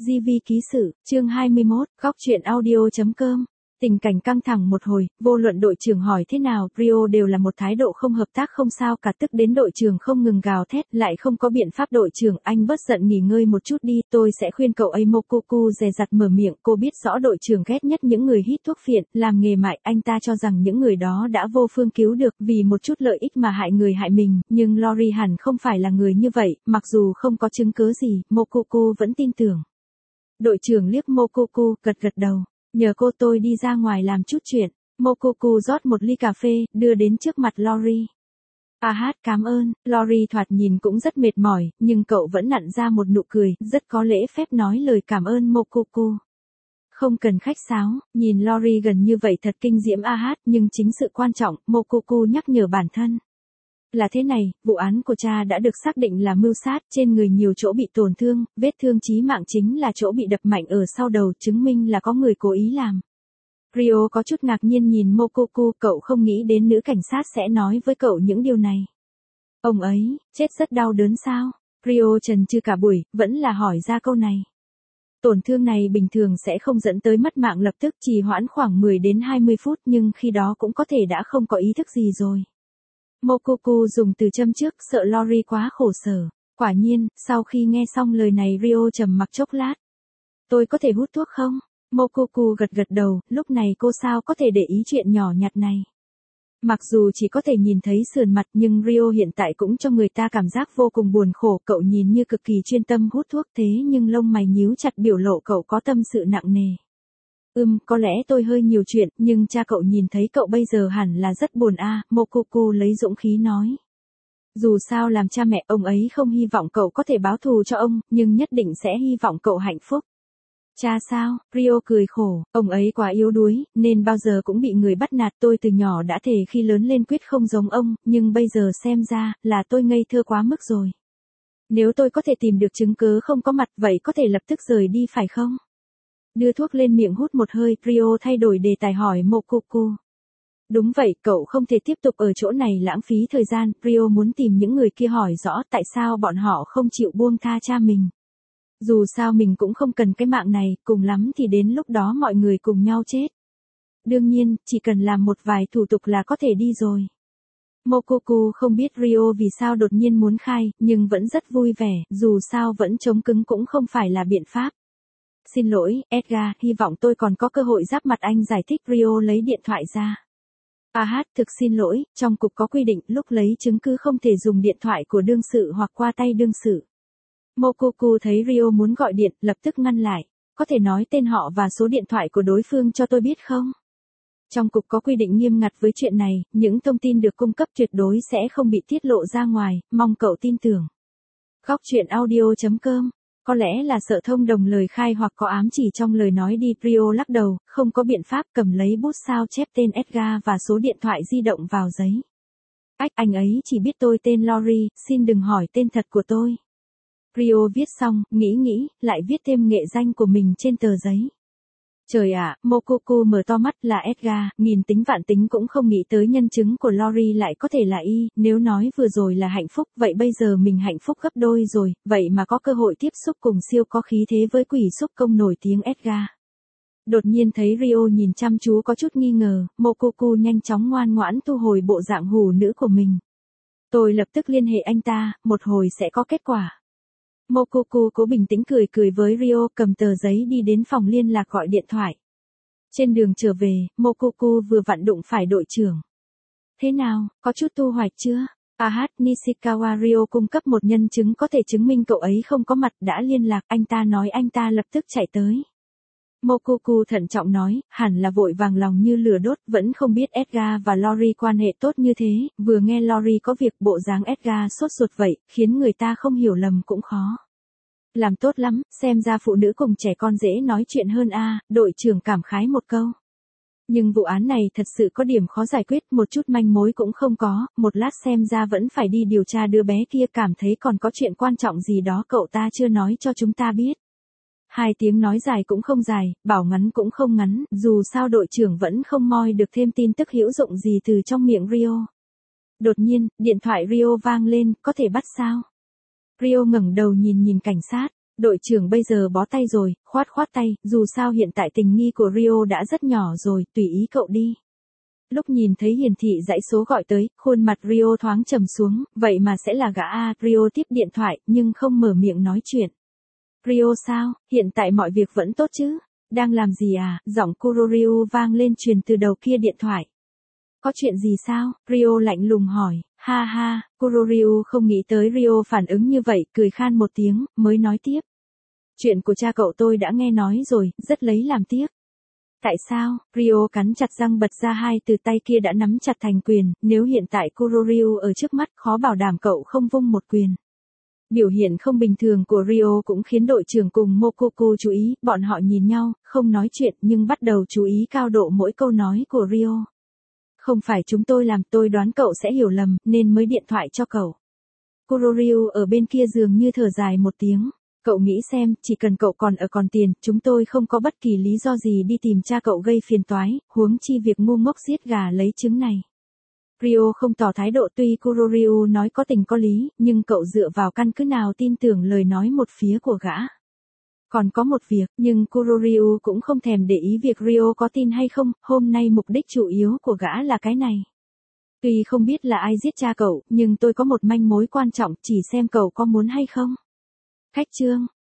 GV ký sự, chương 21, góc truyện audio.com. Tình cảnh căng thẳng một hồi, vô luận đội trưởng hỏi thế nào, Rio đều là một thái độ không hợp tác không sao cả, tức đến đội trưởng không ngừng gào thét, lại không có biện pháp. Đội trưởng, anh bớt giận nghỉ ngơi một chút đi, tôi sẽ khuyên cậu ấy. Mokoku dè dặt mở miệng, cô biết rõ đội trưởng ghét nhất những người hít thuốc phiện, làm nghề mại, anh ta cho rằng những người đó đã vô phương cứu được, vì một chút lợi ích mà hại người hại mình, nhưng Lori hẳn không phải là người như vậy, mặc dù không có chứng cứ gì, Mokoku vẫn tin tưởng. Đội trưởng liếc Mokoku, gật đầu. Nhờ cô, tôi đi ra ngoài làm chút chuyện. Mokoku rót một ly cà phê, đưa đến trước mặt Lori. Cảm ơn. Lori thoạt nhìn cũng rất mệt mỏi, nhưng cậu vẫn nặn ra một nụ cười, rất có lễ phép nói lời cảm ơn Mokoku. Không cần khách sáo, nhìn Lori gần như vậy thật kinh diễm. Nhưng chính sự quan trọng, Mokoku nhắc nhở bản thân. Là thế này, vụ án của cha đã được xác định là mưu sát, trên người nhiều chỗ bị tổn thương, vết thương chí mạng chính là chỗ bị đập mạnh ở sau đầu, chứng minh là có người cố ý làm. Rio có chút ngạc nhiên nhìn Mokoku, cậu không nghĩ đến nữ cảnh sát sẽ nói với cậu những điều này. Ông ấy, chết rất đau đớn sao? Rio chần chừ cả buổi, vẫn là hỏi ra câu này. Tổn thương này bình thường sẽ không dẫn tới mất mạng lập tức, trì hoãn khoảng 10 đến 20 phút nhưng khi đó cũng có thể đã không có ý thức gì rồi. Mokoku dùng từ châm trước, sợ Lori quá khổ sở. Quả nhiên, sau khi nghe xong lời này Rio trầm mặc chốc lát. Tôi có thể hút thuốc không? Mokoku gật đầu, lúc này cô sao có thể để ý chuyện nhỏ nhặt này. Mặc dù chỉ có thể nhìn thấy sườn mặt nhưng Rio hiện tại cũng cho người ta cảm giác vô cùng buồn khổ. Cậu nhìn như cực kỳ chuyên tâm hút thuốc thế nhưng lông mày nhíu chặt biểu lộ cậu có tâm sự nặng nề. Có lẽ tôi hơi nhiều chuyện, nhưng cha cậu nhìn thấy cậu bây giờ hẳn là rất buồn Mokoku lấy dũng khí nói. Dù sao làm cha mẹ, ông ấy không hy vọng cậu có thể báo thù cho ông, nhưng nhất định sẽ hy vọng cậu hạnh phúc. Cha sao? Rio cười khổ, ông ấy quá yếu đuối, nên bao giờ cũng bị người bắt nạt. Tôi từ nhỏ đã thề khi lớn lên quyết không giống ông, nhưng bây giờ xem ra, là tôi ngây thơ quá mức rồi. Nếu tôi có thể tìm được chứng cứ không có mặt vậy có thể lập tức rời đi phải không? Đưa thuốc lên miệng hút một hơi, Rio thay đổi đề tài hỏi Mokoku. Đúng vậy, cậu không thể tiếp tục ở chỗ này lãng phí thời gian. Rio muốn tìm những người kia hỏi rõ tại sao bọn họ không chịu buông tha cha mình. Dù sao mình cũng không cần cái mạng này, cùng lắm thì đến lúc đó mọi người cùng nhau chết. Đương nhiên, chỉ cần làm một vài thủ tục là có thể đi rồi. Mokoku không biết Rio vì sao đột nhiên muốn khai, nhưng vẫn rất vui vẻ, dù sao vẫn chống cứng cũng không phải là biện pháp. Xin lỗi, Edgar, hy vọng tôi còn có cơ hội giáp mặt anh, giải thích. Rio lấy điện thoại ra. Thực xin lỗi, trong cục có quy định lúc lấy chứng cứ không thể dùng điện thoại của đương sự hoặc qua tay đương sự. Mokoku thấy Rio muốn gọi điện, lập tức ngăn lại. Có thể nói tên họ và số điện thoại của đối phương cho tôi biết không? Trong cục có quy định nghiêm ngặt với chuyện này, những thông tin được cung cấp tuyệt đối sẽ không bị tiết lộ ra ngoài, mong cậu tin tưởng. Góc truyện audio.com. Có lẽ là sợ thông đồng lời khai hoặc có ám chỉ trong lời nói đi. Rio lắc đầu, không có biện pháp, cầm lấy bút sao chép tên Edgar và số điện thoại di động vào giấy. Anh ấy chỉ biết tôi tên Lori, xin đừng hỏi tên thật của tôi. Rio viết xong, nghĩ, lại viết thêm nghệ danh của mình trên tờ giấy. Trời ạ, Mokoku mở to mắt, là Edgar, nghìn tính vạn tính cũng không nghĩ tới nhân chứng của Lori lại có thể là y, nếu nói vừa rồi là hạnh phúc, vậy bây giờ mình hạnh phúc gấp đôi rồi, vậy mà có cơ hội tiếp xúc cùng siêu có khí thế với quỷ xúc công nổi tiếng Edgar. Đột nhiên thấy Rio nhìn chăm chú có chút nghi ngờ, Mokoku nhanh chóng ngoan ngoãn thu hồi bộ dạng hù nữ của mình. Tôi lập tức liên hệ anh ta, một hồi sẽ có kết quả. Mokoku cố bình tĩnh cười với Rio, cầm tờ giấy đi đến phòng liên lạc gọi điện thoại. Trên đường trở về, Mokoku vừa vặn đụng phải đội trưởng. Thế nào, có chút thu hoạch chưa? Nishikawa. Rio cung cấp một nhân chứng có thể chứng minh cậu ấy không có mặt, đã liên lạc, anh ta nói anh ta lập tức chạy tới. Mokoku thận trọng nói, hẳn là vội vàng lòng như lửa đốt, vẫn không biết Edgar và Lori quan hệ tốt như thế, vừa nghe Lori có việc bộ dáng Edgar sốt ruột vậy, khiến người ta không hiểu lầm cũng khó. Làm tốt lắm, xem ra phụ nữ cùng trẻ con dễ nói chuyện hơn đội trưởng cảm khái một câu. Nhưng vụ án này thật sự có điểm khó giải quyết, một chút manh mối cũng không có, một lát xem ra vẫn phải đi điều tra đứa bé kia, cảm thấy còn có chuyện quan trọng gì đó cậu ta chưa nói cho chúng ta biết. 2 tiếng nói dài cũng không dài, bảo ngắn cũng không ngắn, dù sao đội trưởng vẫn không moi được thêm tin tức hữu dụng gì từ trong miệng Rio. Đột nhiên, điện thoại Rio vang lên, có thể bắt sao? Rio ngẩng đầu nhìn cảnh sát, Đội trưởng bây giờ bó tay rồi, khoát khoát tay, dù sao hiện tại tình nghi của Rio đã rất nhỏ rồi, tùy ý cậu đi. Lúc nhìn thấy hiển thị dãy số gọi tới, khuôn mặt Rio thoáng trầm xuống, vậy mà sẽ là gã A. Rio tiếp điện thoại, nhưng không mở miệng nói chuyện. Rio sao, hiện tại mọi việc vẫn tốt chứ? Đang làm gì à? Giọng Kuroryu vang lên truyền từ đầu kia điện thoại. Có chuyện gì sao? Rio lạnh lùng hỏi. Ha ha, Kuroryu không nghĩ tới Rio phản ứng như vậy, cười khan một tiếng, mới nói tiếp. Chuyện của cha cậu tôi đã nghe nói rồi, rất lấy làm tiếc. Tại sao? Rio cắn chặt răng bật ra hai từ tay kia đã nắm chặt thành quyền, nếu hiện tại Kuroryu ở trước mắt khó bảo đảm cậu không vung một quyền. Biểu hiện không bình thường của Rio cũng khiến đội trưởng cùng Mokoku chú ý, bọn họ nhìn nhau, không nói chuyện nhưng bắt đầu chú ý cao độ mỗi câu nói của Rio. Không phải chúng tôi làm, tôi đoán cậu sẽ hiểu lầm, nên mới điện thoại cho cậu. Kuroryu ở bên kia dường như thở dài một tiếng. Cậu nghĩ xem, chỉ cần cậu còn tiền, chúng tôi không có bất kỳ lý do gì đi tìm cha cậu gây phiền toái, huống chi việc ngu ngốc giết gà lấy trứng này. Rio không tỏ thái độ, tuy Kuroryu nói có tình có lý, nhưng cậu dựa vào căn cứ nào tin tưởng lời nói một phía của gã. Còn có một việc, nhưng Kuroryu cũng không thèm để ý việc Rio có tin hay không, hôm nay mục đích chủ yếu của gã là cái này. Tuy không biết là ai giết cha cậu, nhưng tôi có một manh mối quan trọng, chỉ xem cậu có muốn hay không. Khách trương,